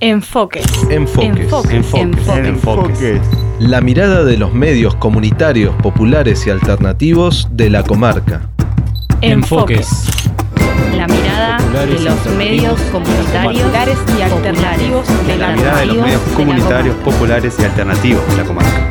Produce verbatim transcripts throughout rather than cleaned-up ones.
Enfoques. Enfoques. Enfoques. Enfoques. Enfoques. Enfoques. La mirada de los medios comunitarios, populares y alternativos de la comarca. Enfoques. La mirada de los medios comunitarios y alternativos de la La mirada de los medios comunitarios, populares y alternativos de la comarca.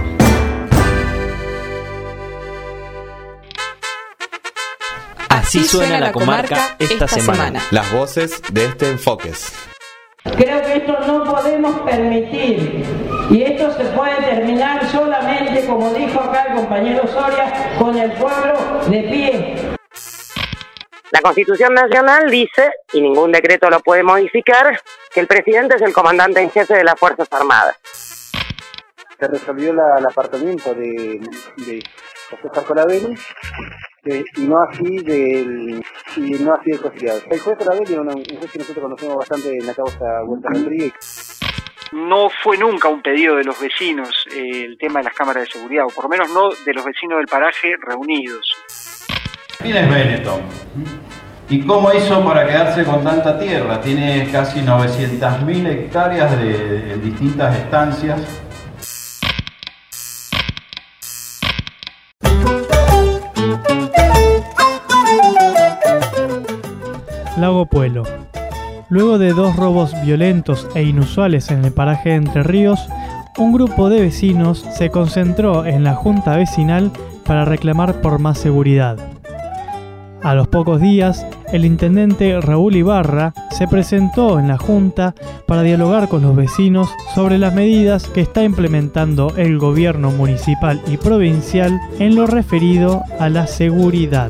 Así suena la comarca esta semana. Las voces de este Enfoques. Creo que esto no podemos permitir, y esto se puede terminar solamente, como dijo acá el compañero Soria, con el pueblo de pie. La Constitución Nacional dice, y ningún decreto lo puede modificar, que el presidente es el comandante en jefe de las Fuerzas Armadas. Se resolvió la, el apartamiento de, de José Sarcolabelli, eh, y no así del y no así del cociado. El juez Sarcolabelli era un juez que nosotros conocemos bastante en la causa Vuelta Rodríguez. No fue nunca un pedido de los vecinos eh, el tema de las cámaras de seguridad, o por lo menos no de los vecinos del paraje reunidos. ¿Quién es Benetton? ¿Y cómo hizo para quedarse con tanta tierra? Tiene casi novecientas mil hectáreas de, de, en distintas estancias. Lago Puelo. Luego de dos robos violentos e inusuales en el paraje de Entre Ríos, un grupo de vecinos se concentró en la junta vecinal para reclamar por más seguridad. A los pocos días, el intendente Raúl Ibarra se presentó en la junta para dialogar con los vecinos sobre las medidas que está implementando el gobierno municipal y provincial en lo referido a la seguridad.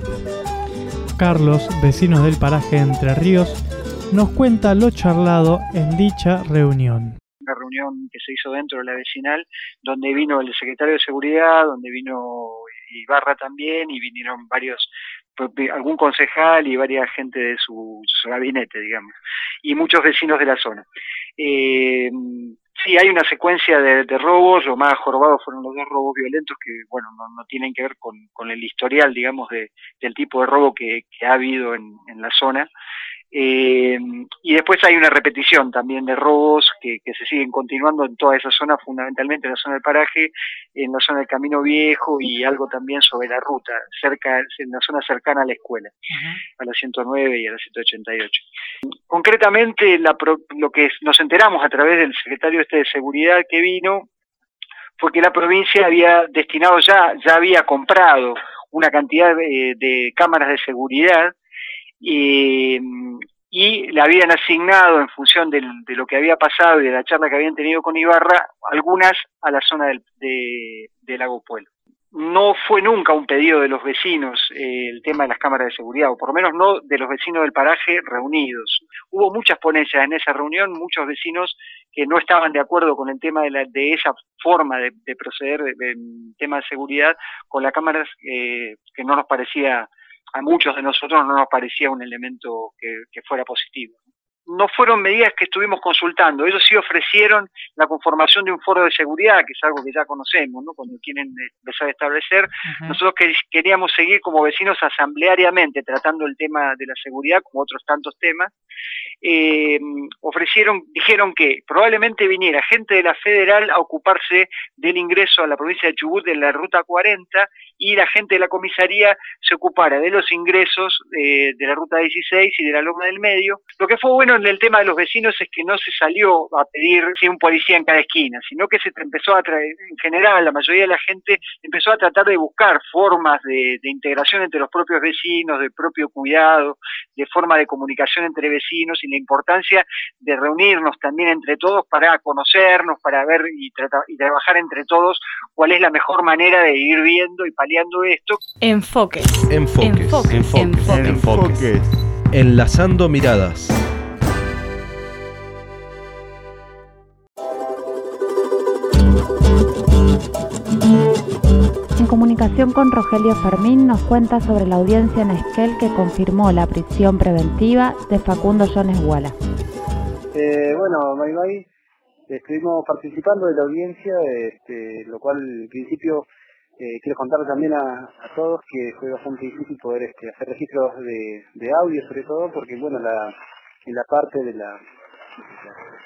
Carlos, vecinos del paraje Entre Ríos, nos cuenta lo charlado en dicha reunión. Una reunión que se hizo dentro de la vecinal, donde vino el secretario de Seguridad, donde vino Ibarra también, y vinieron varios, algún concejal y varias gente de su, su gabinete, digamos, y muchos vecinos de la zona. Eh, sí, hay una secuencia de, de robos, lo más jorobados fueron los dos robos violentos que, bueno, no, no tienen que ver con, con el historial, digamos, de, del tipo de robo que, que ha habido en, en la zona. Eh, y después hay una repetición también de robos que, que se siguen continuando en toda esa zona, fundamentalmente en la zona del paraje, en la zona del Camino Viejo y algo también sobre la ruta, cerca, en la zona cercana a la escuela, uh-huh. a la ciento nueve y a la ciento ochenta y ocho. Concretamente, la, lo que nos enteramos a través del secretario este de Seguridad que vino, fue que la provincia había destinado ya, ya había comprado una cantidad de, de cámaras de seguridad, y, y le habían asignado en función del, de lo que había pasado y de la charla que habían tenido con Ibarra, algunas a la zona del, de, de Lago Puelo. No fue nunca un pedido de los vecinos eh, el tema de las cámaras de seguridad, o por lo menos no de los vecinos del paraje reunidos. Hubo muchas ponencias en esa reunión, muchos vecinos que no estaban de acuerdo con el tema de, la, de esa forma de, de proceder de, de, en tema de seguridad con las cámaras, eh, que no nos parecía, a muchos de nosotros no nos parecía un elemento que, que fuera positivo. No fueron medidas que estuvimos consultando, ellos sí ofrecieron la conformación de un foro de seguridad, que es algo que ya conocemos, ¿no? Cuando quieren empezar a establecer, uh-huh. Nosotros que, queríamos seguir como vecinos asambleariamente tratando el tema de la seguridad, como otros tantos temas. Eh, ofrecieron, dijeron que probablemente viniera gente de la federal a ocuparse del ingreso a la provincia de Chubut de la ruta cuarenta, y la gente de la comisaría se ocupara de los ingresos eh, de la ruta dieciséis y de la Loma del Medio. Lo que fue bueno en el tema de los vecinos es que no se salió a pedir sí, un policía en cada esquina, sino que se empezó a traer, en general la mayoría de la gente empezó a tratar de buscar formas de, de integración entre los propios vecinos, de propio cuidado, de forma de comunicación entre vecinos, y la importancia de reunirnos también entre todos para conocernos, para ver y, tratar, y trabajar entre todos cuál es la mejor manera de ir viendo y paliando esto. Enfoques. Enfoques. Enfoques. Enfoques. Enfoques. Enfoques. Enlazando miradas. En comunicación con Rogelio Fermín nos cuenta sobre la audiencia en Esquel que confirmó la prisión preventiva de Facundo Jones Wallace. Eh, bueno, May May, estuvimos participando de la audiencia, este, lo cual en principio eh, quiero contarle también a, a todos que fue bastante difícil poder este, hacer registros de, de audio, sobre todo porque bueno, la, en la parte de la, de la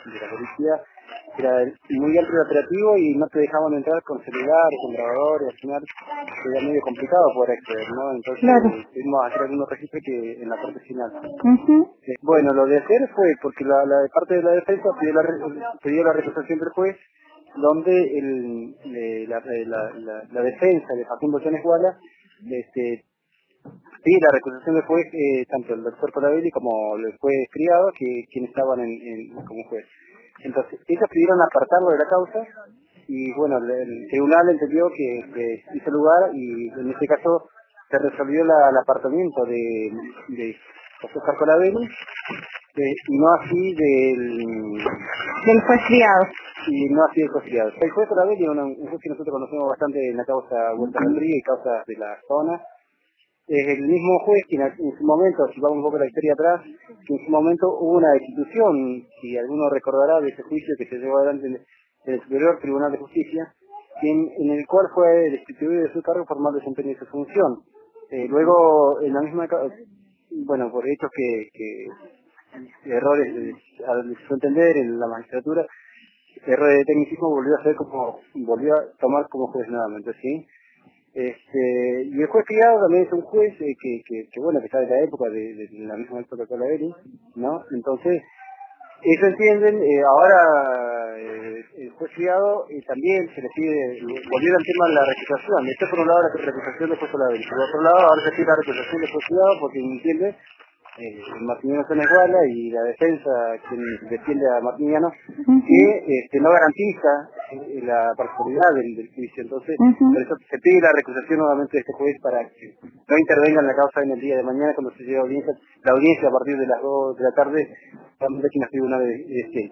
de la policía era muy amplio el operativo y no te dejaban entrar con celulares, con grabadores, al final era medio complicado poder acceder, ¿no? Entonces claro. tuvimos que hacer algunos registros que en la parte final. Uh-huh. Eh, bueno, lo de hacer fue porque la, la parte de la defensa pidió la, pidió la recusación del juez, donde el, eh, la, la, la, la defensa de Facundo Jones Guala este, pide la recusación del juez, eh, tanto el doctor Colabelli como el juez Criado, que quienes estaban en, en, como juez. Entonces, ellos pidieron apartarlo de la causa y bueno, el, el tribunal entendió que, que hizo lugar y en este caso se resolvió la, el apartamiento de, de José Colabelli eh, y no así del... del juez Criado. Y no así del juez Criado. El juez Colabelli era un, un juez que nosotros conocemos bastante en la causa Vuelta del Río y causas de la zona. Es el mismo juez que en su momento, si vamos un poco la historia atrás, que en su momento hubo una destitución, si alguno recordará de ese juicio que se llevó adelante en el Superior Tribunal de Justicia, en, en el cual fue destituido de su cargo por mal desempeño de su función. Eh, luego, en la misma, bueno, por hechos que, que errores al su entender en la magistratura, errores de tecnicismo volvió a ser como, volvió a tomar como juez nuevamente, ¿sí? Este, y el juez Criado también es un juez eh, que, que, que, bueno, que está de la época, de, de la misma época que Colabelli, ¿no? Entonces, ellos entienden, eh, ahora eh, el juez Criado eh, también se le pide, volviendo al tema de la recusación. Esto por un lado la recusación del juez Colabelli, por otro lado ahora se pide la recusación del juez Criado porque entiende eh, Martiniano Jones Guala y la defensa quien defiende a Martiniano uh-huh. que este, no garantiza eh, la parcialidad del, del juicio. Entonces, uh-huh. por eso se pide la recusación nuevamente de este juez para que no intervenga en la causa en el día de mañana cuando se llegue a audiencia, la audiencia a partir de las dos de la tarde también aquí en los tribunales de, de este.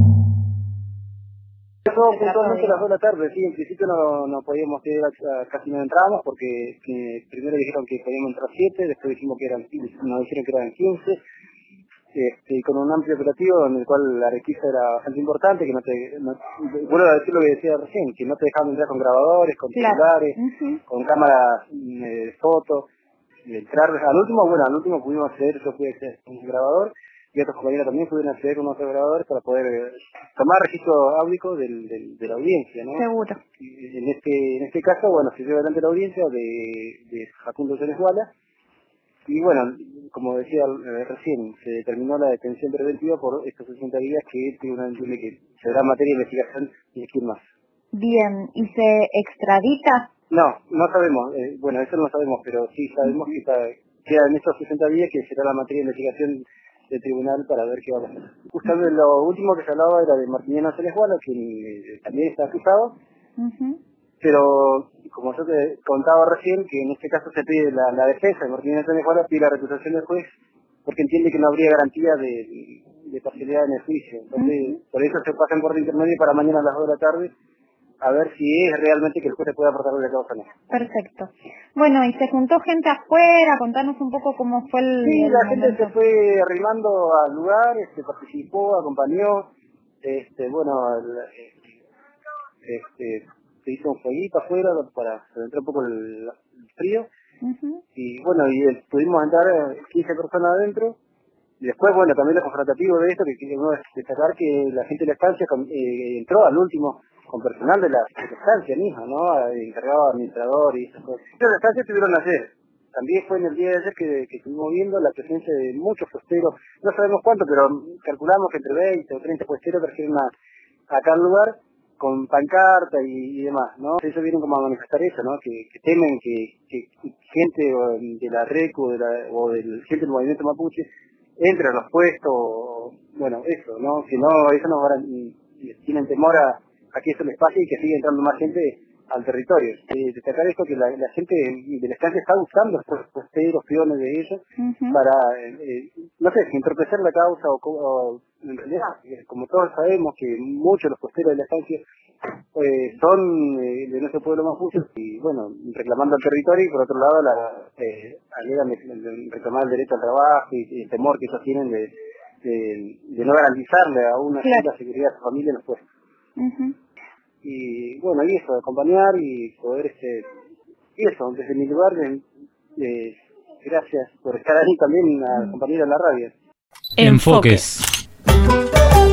Eso puntualmente a las dos de la tarde, sí, en principio no, no podíamos ir, a, casi no entrábamos porque que primero dijeron que podíamos entrar siete, después dijimos que eran nos dijeron que eran quince, este, y con un amplio operativo en el cual la requisa era bastante importante, que no te, no, vuelvo a decir lo que decía recién, que no te dejaban entrar con grabadores, con claro. celulares, uh-huh. con cámaras de eh, fotos, entrar, al último, bueno, al último pudimos acceder, yo pude acceder con un grabador, y otros compañeros también pudieron acceder con otros grabadores para poder eh, tomar registro áudico del, del, de la audiencia, ¿no? Seguro. Y en este en este caso, bueno, se lleva adelante la audiencia de, de Facundo Jones Guala y bueno, como decía eh, recién, se determinó la detención preventiva por estos sesenta días que el tribunal entiende que será materia de investigación y de quién más. Bien, ¿y se extradita? No, no sabemos, eh, bueno, eso no lo sabemos, pero sí sabemos uh-huh. que está, queda en estos sesenta días que será la materia de investigación del tribunal para ver qué va a pasar. Justamente lo último que se hablaba era de Martiniano Jones Guala, quien eh, también está acusado, uh-huh. pero como yo te contaba recién, que en este caso se pide la, la defensa de Martiniano Jones Guala, pide la recusación del juez, porque entiende que no habría garantía de, de parcialidad en el juicio. Entonces, uh-huh. por eso se pasa en corte intermedio para mañana a las dos de la tarde, a ver si es realmente que el juez puede aportar la causa o no. Perfecto. Bueno, y se juntó gente afuera, contanos un poco cómo fue el... Sí, el la momento. gente se fue arrimando al lugar, este, participó, acompañó, este, bueno, el, este, se hizo un fueguito afuera para entrar un poco el, el frío, uh-huh. y bueno, y pudimos entrar quince personas adentro. Y después, bueno, también lo confrontativo de esto, que quiero destacar que la gente de la estancia eh, entró al último con personal de la, de la estancia misma, ¿no? Encargado administrador y esas cosas. Pero la estancia estuvieron ayer. También fue en el día de ayer que, que estuvimos viendo la presencia de muchos posteros, no sabemos cuánto, pero calculamos que entre veinte o treinta posteros trajeron a, acá al lugar con pancarta y, y demás, ¿no? Ellos vienen como a manifestar eso, ¿no? Que, que temen que, que gente de la RECU de la, o del gente del movimiento mapuche entre a los puestos, bueno, eso, ¿no? Que no, eso no tienen temor a, a que eso les pase y que siga entrando más gente al territorio. Eh, destacar esto que la, la gente de la estancia está usando estos posteros, peones de ellos, uh-huh. para, eh, no sé, entorpecer la causa o, o en realidad, eh, como todos sabemos que muchos de los posteros de la estancia eh, son eh, de nuestro pueblo mapuche y, bueno, reclamando el territorio y por otro lado la eh, alegan de reclamar el derecho al trabajo y, y el temor que ellos tienen de, de, de no garantizarle a una claro. cierta seguridad a su familia en los puestos. Uh-huh. Y bueno, y eso, acompañar y poder, este, y eso, desde mi lugar, eh, eh, gracias por estar ahí también a compañero en la radio. Enfoques.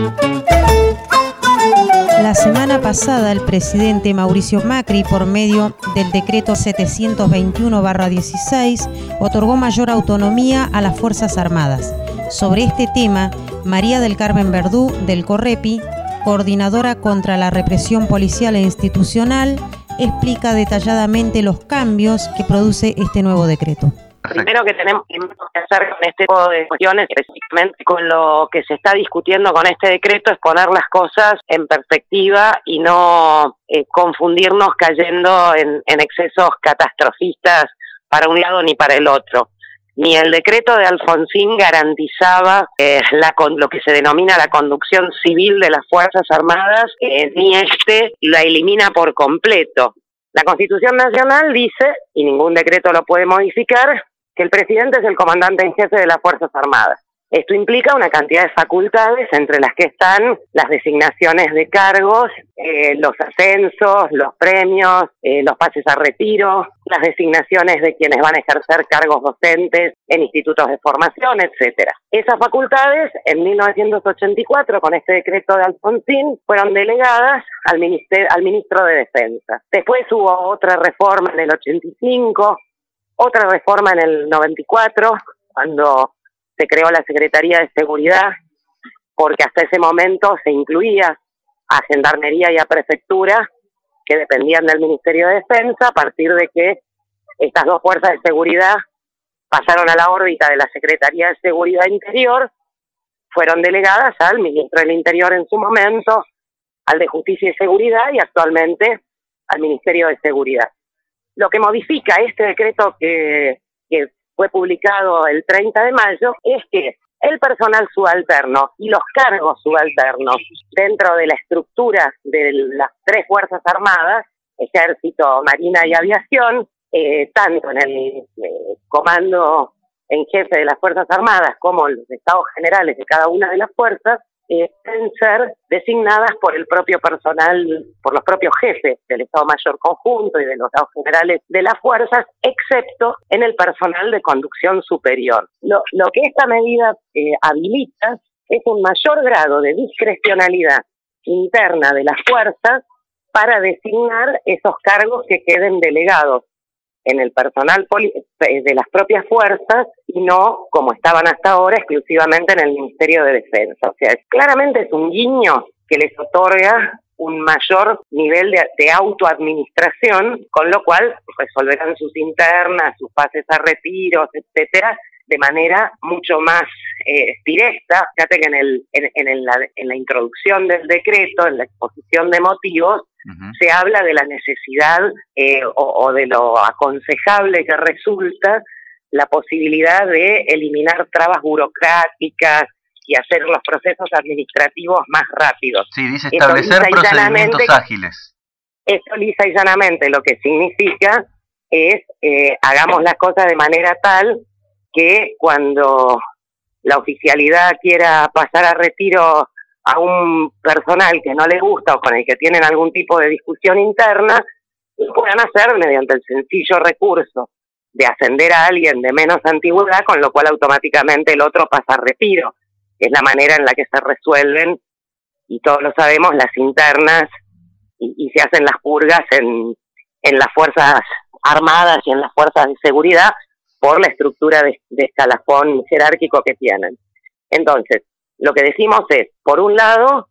La semana pasada, el presidente Mauricio Macri, por medio del decreto setecientos veintiuno barra dieciséis, otorgó mayor autonomía a las Fuerzas Armadas. Sobre este tema, María del Carmen Verdú, del Correpi, coordinadora contra la represión policial e institucional, explica detalladamente los cambios que produce este nuevo decreto. Primero que tenemos que hacer con este tipo de cuestiones, específicamente con lo que se está discutiendo con este decreto, es poner las cosas en perspectiva y no eh, confundirnos cayendo en, en excesos catastrofistas para un lado ni para el otro. Ni el decreto de Alfonsín garantizaba eh, la, lo que se denomina la conducción civil de las Fuerzas Armadas, eh, ni este la elimina por completo. La Constitución Nacional dice, y ningún decreto lo puede modificar, que el presidente es el comandante en jefe de las Fuerzas Armadas. Esto implica una cantidad de facultades, entre las que están las designaciones de cargos, eh, los ascensos, los premios, eh, los pases a retiro, las designaciones de quienes van a ejercer cargos docentes en institutos de formación, etcétera. Esas facultades, en mil novecientos ochenta y cuatro, con este decreto de Alfonsín, fueron delegadas al, minister- al ministro de Defensa. Después hubo otra reforma en el ochenta y cinco, otra reforma en el noventa y cuatro, cuando se creó la Secretaría de Seguridad, porque hasta ese momento se incluía a Gendarmería y a Prefectura, que dependían del Ministerio de Defensa, a partir de que estas dos fuerzas de seguridad pasaron a la órbita de la Secretaría de Seguridad Interior, fueron delegadas al Ministro del Interior en su momento, al de Justicia y Seguridad y actualmente al Ministerio de Seguridad. Lo que modifica este decreto que, que fue publicado el treinta de mayo es que el personal subalterno y los cargos subalternos dentro de la estructura de las tres Fuerzas Armadas, Ejército, Marina y Aviación, eh, tanto en el eh, comando en jefe de las Fuerzas Armadas como en los estados generales de cada una de las fuerzas, eh, pueden ser designadas por el propio personal, por los propios jefes del Estado Mayor Conjunto y de los estados generales de las fuerzas, excepto en el personal de conducción superior. Lo, lo que esta medida eh, habilita es un mayor grado de discrecionalidad interna de las fuerzas para designar esos cargos que queden delegados en el personal poli- de las propias fuerzas y no, como estaban hasta ahora, exclusivamente en el Ministerio de Defensa. O sea, claramente es un guiño que les otorga un mayor nivel de, de autoadministración, con lo cual resolverán sus internas, sus pases a retiros, etcétera, de manera mucho más eh, directa. Fíjate que en, el, en, en, el, en la introducción del decreto, en la exposición de motivos, uh-huh. se habla de la necesidad eh, o, o de lo aconsejable que resulta la posibilidad de eliminar trabas burocráticas y hacer los procesos administrativos más rápidos. Sí, dice establecer procedimientos ágiles. Eso lisa y llanamente lo que significa es eh, hagamos las cosas de manera tal que cuando la oficialidad quiera pasar a retiro a un personal que no le gusta o con el que tienen algún tipo de discusión interna, lo puedan hacer mediante el sencillo recurso de ascender a alguien de menos antigüedad, con lo cual automáticamente el otro pasa a retiro. Es la manera en la que se resuelven, y todos lo sabemos, las internas y, y se hacen las purgas en, en las Fuerzas Armadas y en las Fuerzas de Seguridad, por la estructura de, de escalafón jerárquico que tienen. Entonces, lo que decimos es, por un lado,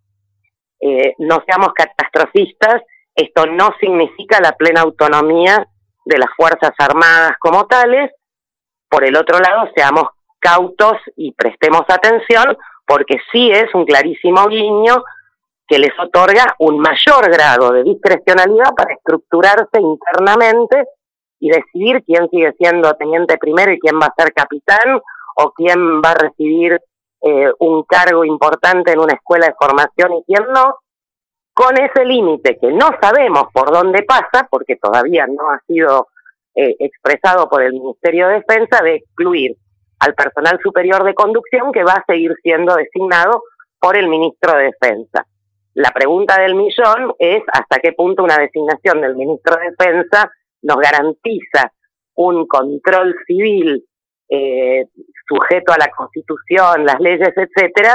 eh, no seamos catastrofistas, esto no significa la plena autonomía de las Fuerzas Armadas como tales. Por el otro lado, seamos cautos y prestemos atención, porque sí es un clarísimo guiño que les otorga un mayor grado de discrecionalidad para estructurarse internamente y decidir quién sigue siendo teniente primero y quién va a ser capitán, o quién va a recibir eh, un cargo importante en una escuela de formación y quién no, con ese límite que no sabemos por dónde pasa, porque todavía no ha sido eh, expresado por el Ministerio de Defensa, de excluir al personal superior de conducción, que va a seguir siendo designado por el Ministro de Defensa. La pregunta del millón es hasta qué punto una designación del Ministro de Defensa nos garantiza un control civil eh, sujeto a la Constitución, las leyes, etcétera,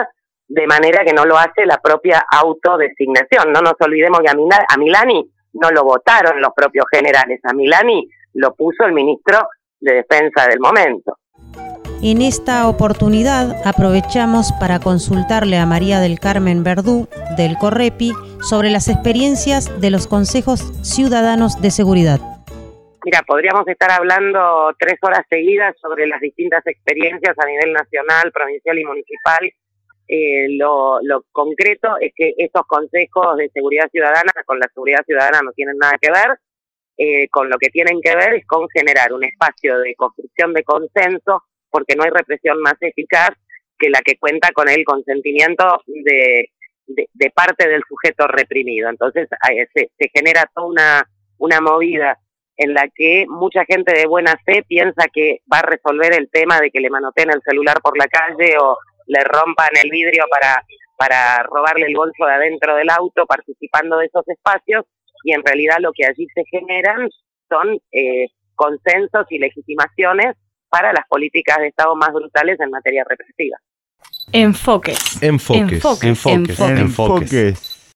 de manera que no lo hace la propia autodesignación. No nos olvidemos que a, Mila, a Milani no lo votaron los propios generales, a Milani lo puso el ministro de Defensa del momento. En esta oportunidad aprovechamos para consultarle a María del Carmen Verdú, del Correpi, sobre las experiencias de los consejos ciudadanos de seguridad. Mira, podríamos estar hablando tres horas seguidas sobre las distintas experiencias a nivel nacional, provincial y municipal. Eh, lo, lo concreto es que estos consejos de seguridad ciudadana con la seguridad ciudadana no tienen nada que ver. Eh, con lo que tienen que ver es con generar un espacio de construcción de consenso, porque no hay represión más eficaz que la que cuenta con el consentimiento de, de, de parte del sujeto reprimido. Entonces eh, se, se genera toda una, una movida en la que mucha gente de buena fe piensa que va a resolver el tema de que le manoteen el celular por la calle o le rompan el vidrio para, para robarle el bolso de adentro del auto, participando de esos espacios, y en realidad lo que allí se generan son eh, consensos y legitimaciones para las políticas de Estado más brutales en materia represiva. Enfoques. Enfoques. Enfoques. Enfoques. Enfoques. Enfoques.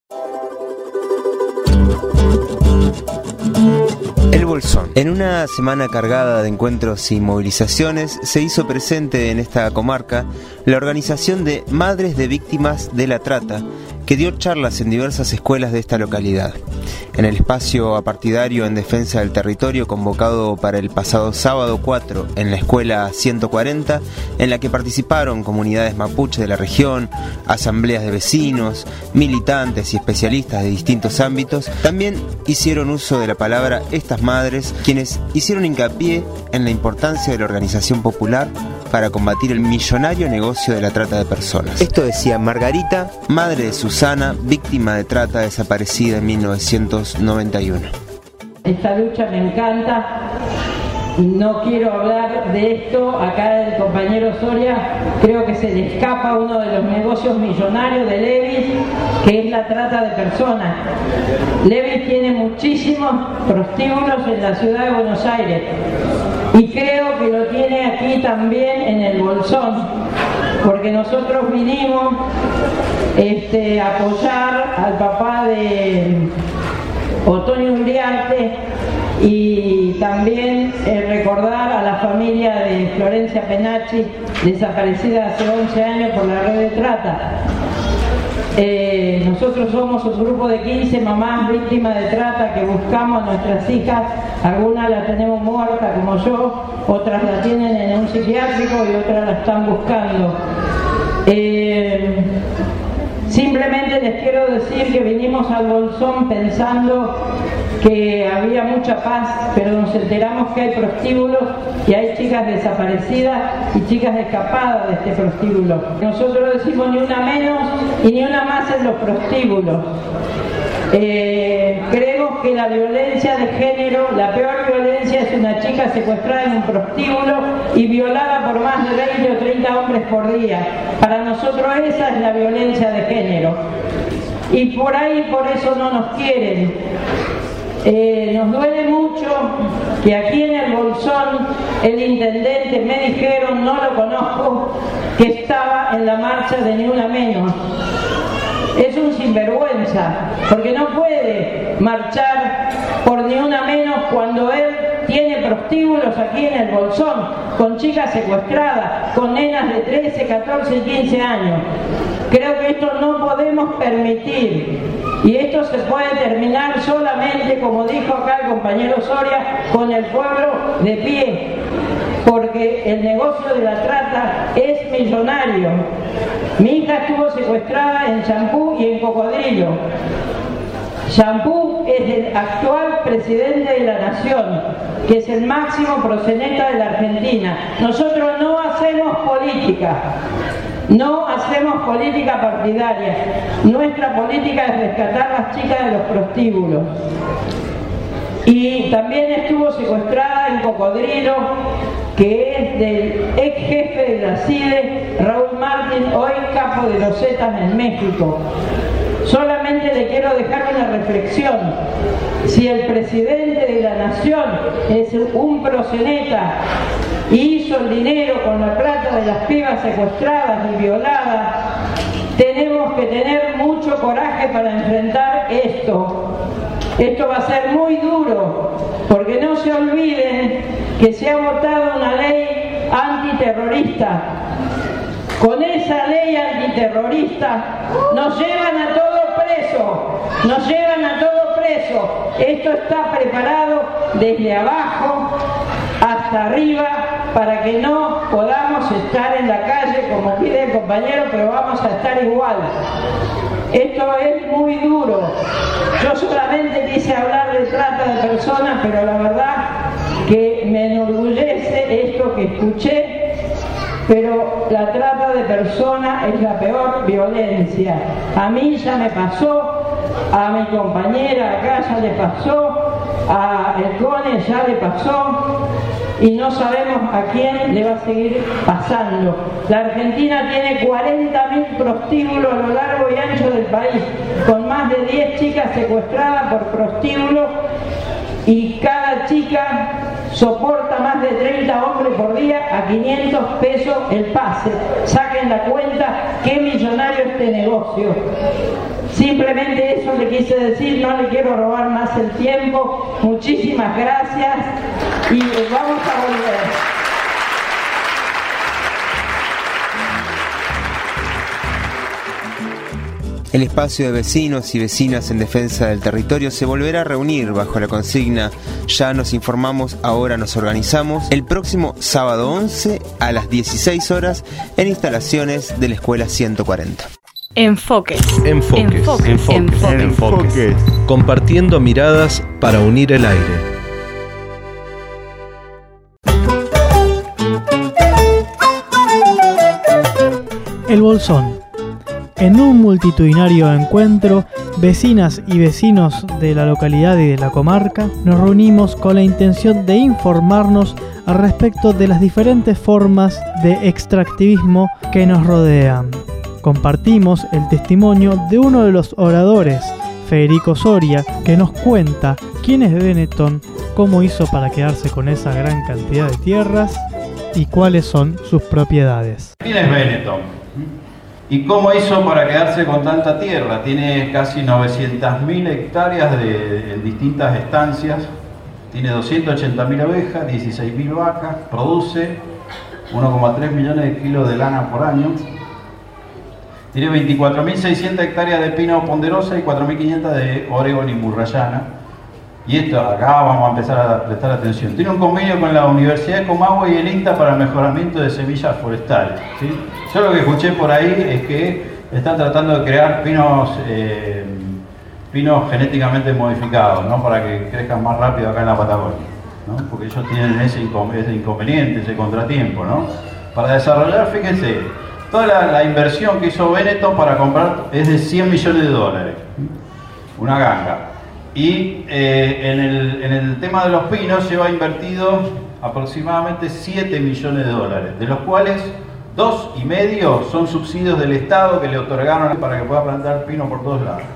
El Bolsón. En una semana cargada de encuentros y movilizaciones, se hizo presente en esta comarca la organización de Madres de Víctimas de la Trata, que dio charlas en diversas escuelas de esta localidad. En el espacio apartidario en defensa del territorio convocado para el pasado sábado cuatro en la escuela ciento cuarenta, en la que participaron comunidades mapuche de la región, asambleas de vecinos, militantes y especialistas de distintos ámbitos, también hicieron uso de la palabra estas madres, quienes hicieron hincapié en la importancia de la organización popular para combatir el millonario negocio de la trata de personas. Esto decía Margarita, madre de Susana, víctima de trata desaparecida en mil novecientos noventa y uno. Esta lucha me encanta. No quiero hablar de esto acá el compañero Soria, creo que se le escapa uno de los negocios millonarios de Levis, que es la trata de personas. Levis tiene muchísimos prostíbulos en la ciudad de Buenos Aires y creo que lo tiene aquí también en el Bolsón, porque nosotros vinimos este, a apoyar al papá de Otonio Uriarte y también eh, recordar a la familia de Florencia Penacci, desaparecida hace once años por la red de trata. Eh, nosotros somos un grupo de quince mamás víctimas de trata que buscamos a nuestras hijas, algunas las tenemos muertas como yo, otras las tienen en un psiquiátrico y otras las están buscando. Eh, Simplemente les quiero decir que vinimos al Bolsón pensando que había mucha paz, pero nos enteramos que hay prostíbulos y hay chicas desaparecidas y chicas escapadas de este prostíbulo. Nosotros decimos ni una menos y ni una más en los prostíbulos. Eh, creemos que la violencia de género, la peor violencia es una chica secuestrada en un prostíbulo y violada por más de veinte o treinta hombres por día. Para nosotros esa es la violencia de género. Y por ahí, por eso no nos quieren. Eh, nos duele mucho que aquí en el Bolsón el intendente, me dijeron, no lo conozco, que estaba en la marcha de Ni Una Menos. Es un sinvergüenza, porque no puede marchar por Ni Una Menos cuando él tiene prostíbulos aquí en el Bolsón, con chicas secuestradas, con nenas de trece, catorce y quince años. Creo que esto no podemos permitir, y esto se puede terminar solamente, como dijo acá el compañero Soria, con el pueblo de pie, porque el negocio de la trata es millonario. Mi hija estuvo secuestrada en Champú y en Cocodrilo. Champú es el actual presidente de la Nación, que es el máximo proxeneta de la Argentina. Nosotros no hacemos política, no hacemos política partidaria. Nuestra política es rescatar a las chicas de los prostíbulos. Y también estuvo secuestrada en Cocodrilo, que es del ex jefe de la C I D E, Raúl Martín, hoy capo de los Zetas en México. Solamente le quiero dejar una reflexión. Si el presidente de la Nación es un proxeneta y hizo el dinero con la plata de las pibas secuestradas y violadas, Tenemos que tener mucho coraje para enfrentar esto. Esto va a ser muy duro, porque no se olviden que se ha votado una ley antiterrorista. Con esa ley antiterrorista nos llevan a todos presos, nos llevan a todos presos. Esto está preparado desde abajo hasta arriba para que no podamos estar en la calle como pide el compañero, pero vamos a estar igual. Esto es muy duro. Yo solamente quise hablar de trata de personas, pero la verdad que me enorgullece esto que escuché. Pero la trata de personas es la peor violencia. A mí ya me pasó, a mi compañera acá ya le pasó, a el Cone ya le pasó, y no sabemos a quién le va a seguir pasando. La Argentina tiene cuarenta mil prostíbulos a lo largo y ancho del país, con más de diez chicas secuestradas por prostíbulos, y cada chica soporta más de treinta hombres por día a quinientos pesos el pase. Saquen la cuenta, qué millonario este negocio. Simplemente eso le quise decir, no le quiero robar más el tiempo. Muchísimas gracias y vamos a volver. El espacio de vecinos y vecinas en defensa del territorio se volverá a reunir bajo la consigna "Ya nos informamos, ahora nos organizamos", el próximo sábado once a las dieciséis horas en instalaciones de la Escuela ciento cuarenta. Enfoques. Enfoques. Enfoques. Enfoques. Enfoques. Enfoques. Compartiendo miradas para unir el aire. El Bolsón. En un multitudinario encuentro, vecinas y vecinos de la localidad y de la comarca nos reunimos con la intención de informarnos al respecto de las diferentes formas de extractivismo que nos rodean. Compartimos el testimonio de uno de los oradores, Federico Soria, que nos cuenta quién es Benetton, cómo hizo para quedarse con esa gran cantidad de tierras y cuáles son sus propiedades. ¿Quién es Benetton? ¿Y cómo hizo para quedarse con tanta tierra? Tiene casi novecientas mil hectáreas de, en distintas estancias, tiene doscientas ochenta mil ovejas, dieciséis mil vacas, produce uno coma tres millones de kilos de lana por año, tiene veinticuatro mil seiscientas hectáreas de pino ponderosa y cuatro mil quinientas de orégano y murrayana. Y esto, acá vamos a empezar a prestar atención. Tiene un convenio con la Universidad de Comahue y el INTA para el mejoramiento de semillas forestales, ¿sí? Yo lo que escuché por ahí es que están tratando de crear pinos, eh, pinos genéticamente modificados, ¿no? Para que crezcan más rápido acá en la Patagonia, ¿no? Porque ellos tienen ese, incon ese inconveniente, ese contratiempo, ¿no? Para desarrollar, fíjense, toda la, la inversión que hizo Benetton para comprar es de cien millones de dólares, una ganga. Y eh, en, el, en el tema de los pinos lleva invertido aproximadamente siete millones de dólares, de los cuales dos y medio son subsidios del Estado que le otorgaron para que pueda plantar pino por todos lados.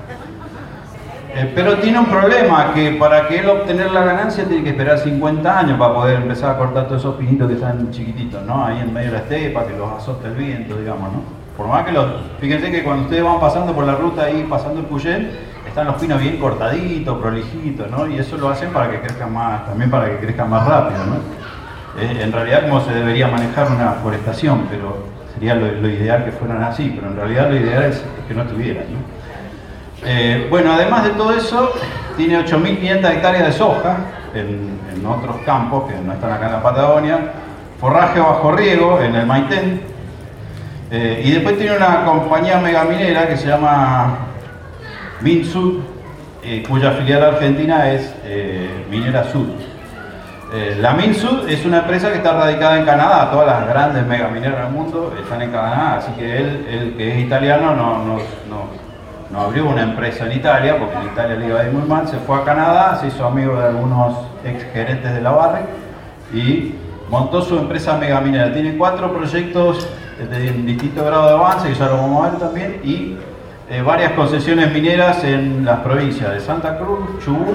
Eh, pero tiene un problema, que para que él obtener la ganancia tiene que esperar cincuenta años para poder empezar a cortar todos esos pinitos que están chiquititos, ¿no? Ahí en medio de la estepa, que los azote el viento, digamos, ¿no? Por más que los... Fíjense que cuando ustedes van pasando por la ruta ahí, pasando el Puyén, están los pinos bien cortaditos, prolijitos, ¿no? Y eso lo hacen para que crezcan más, también para que crezcan más rápido, ¿no? Eh, en realidad como se debería manejar una forestación, pero sería lo, lo ideal que fueran así, pero en realidad lo ideal es, es que no estuvieran, ¿no? Eh, bueno, además de todo eso, tiene ocho mil quinientas hectáreas de soja en, en otros campos que no están acá en la Patagonia, forraje bajo riego en el Maitén, eh, y después tiene una compañía megaminera que se llama Minsud, eh, cuya filial argentina es eh, Minera Sud. Eh, la Minsud es una empresa que está radicada en Canadá, todas las grandes megamineras del mundo están en Canadá, así que él, él que es italiano, no, no, no no abrió una empresa en Italia, porque en Italia le iba a ir muy mal, se fue a Canadá, se hizo amigo de algunos ex gerentes de la Barrick y montó su empresa megaminera. Tiene cuatro proyectos de distinto grado de avance, que ya lo vamos a ver también, y eh, varias concesiones mineras en las provincias de Santa Cruz, Chubut,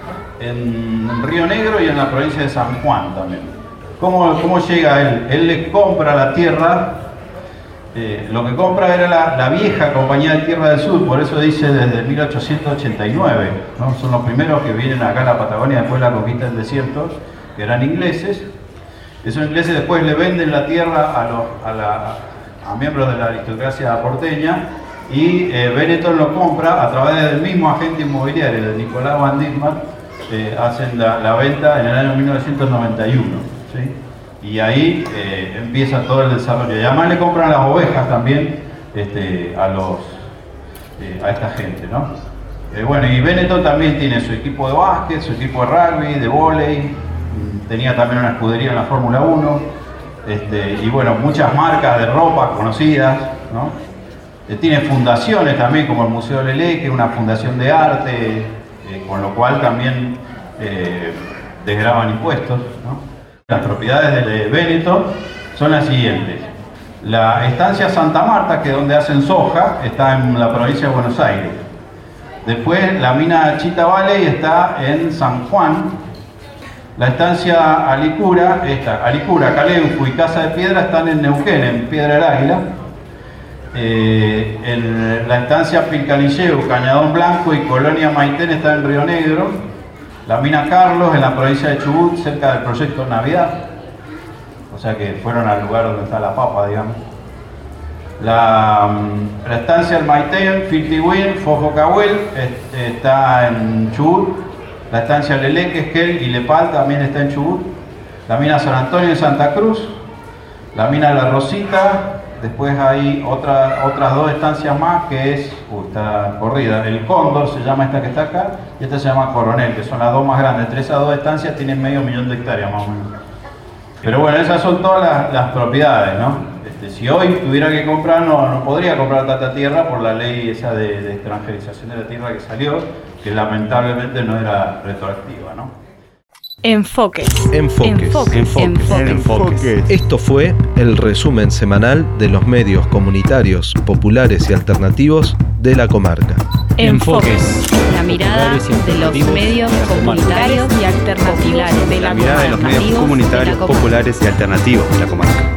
en Río Negro y en la provincia de San Juan también. ¿Cómo, cómo llega él? Él le compra la tierra Eh, lo que compra era la, la vieja Compañía de Tierra del Sur, por eso dice desde mil ochocientos ochenta y nueve, ¿no? Son los primeros que vienen acá a la Patagonia después de la conquista del desierto, que eran ingleses. Esos ingleses después le venden la tierra a, los, a, la, a miembros de la aristocracia porteña y eh, Benetton lo compra a través del mismo agente inmobiliario, de Nicolás Van Dismar, eh, hacen la, la venta en el año mil novecientos noventa y uno. ¿Sí? Y ahí eh, empieza todo el desarrollo. Y además le compran las ovejas también este, a, los, eh, a esta gente, ¿no? Eh, bueno, y Benetton también tiene su equipo de básquet, su equipo de rugby, de vóley, tenía también una escudería en la Fórmula uno, este, y bueno, muchas marcas de ropa conocidas, ¿no? Eh, tiene fundaciones también, como el Museo Lelé, que es una fundación de arte, eh, con lo cual también eh, desgravan impuestos, ¿no? Las propiedades de Benetton son las siguientes. La estancia Santa Marta, que es donde hacen soja, está en la provincia de Buenos Aires. Después la mina Chita Valley está en San Juan. La estancia Alicura, esta, Alicura, Caleuco y Casa de Piedra están en Neuquén, en Piedra del Águila. Eh, el, la estancia Pilcanilleu, Cañadón Blanco y Colonia Maitén está en Río Negro. La mina Carlos en la provincia de Chubut, cerca del proyecto Navidad, o sea que fueron al lugar donde está la papa, digamos. La, la estancia El Maitén, Filtiwin, Fofocahuel, este, está en Chubut. La estancia Leleque, Esquel y Lepal también está en Chubut. La mina San Antonio en Santa Cruz. La mina La Rosita. Después hay otra, otras dos estancias más que es, uy, está corrida, el Cóndor se llama esta que está acá, y esta se llama Coronel, que son las dos más grandes. Entre esas dos estancias tienen medio millón de hectáreas más o menos. Pero bueno, esas son todas las, las propiedades, ¿no? Este, si hoy tuviera que comprar, no, no podría comprar tanta tierra por la ley esa de, de extranjerización de la tierra que salió, que lamentablemente no era retroactiva, ¿no? Enfoques. Enfoques. Enfoques. Enfoques. Enfoques. Enfoques. Esto fue el resumen semanal de los medios comunitarios, populares y alternativos de la comarca. Enfoques. La mirada de los medios comunitarios y alternativos de la La mirada de los medios comunitarios, populares y alternativos de la comarca.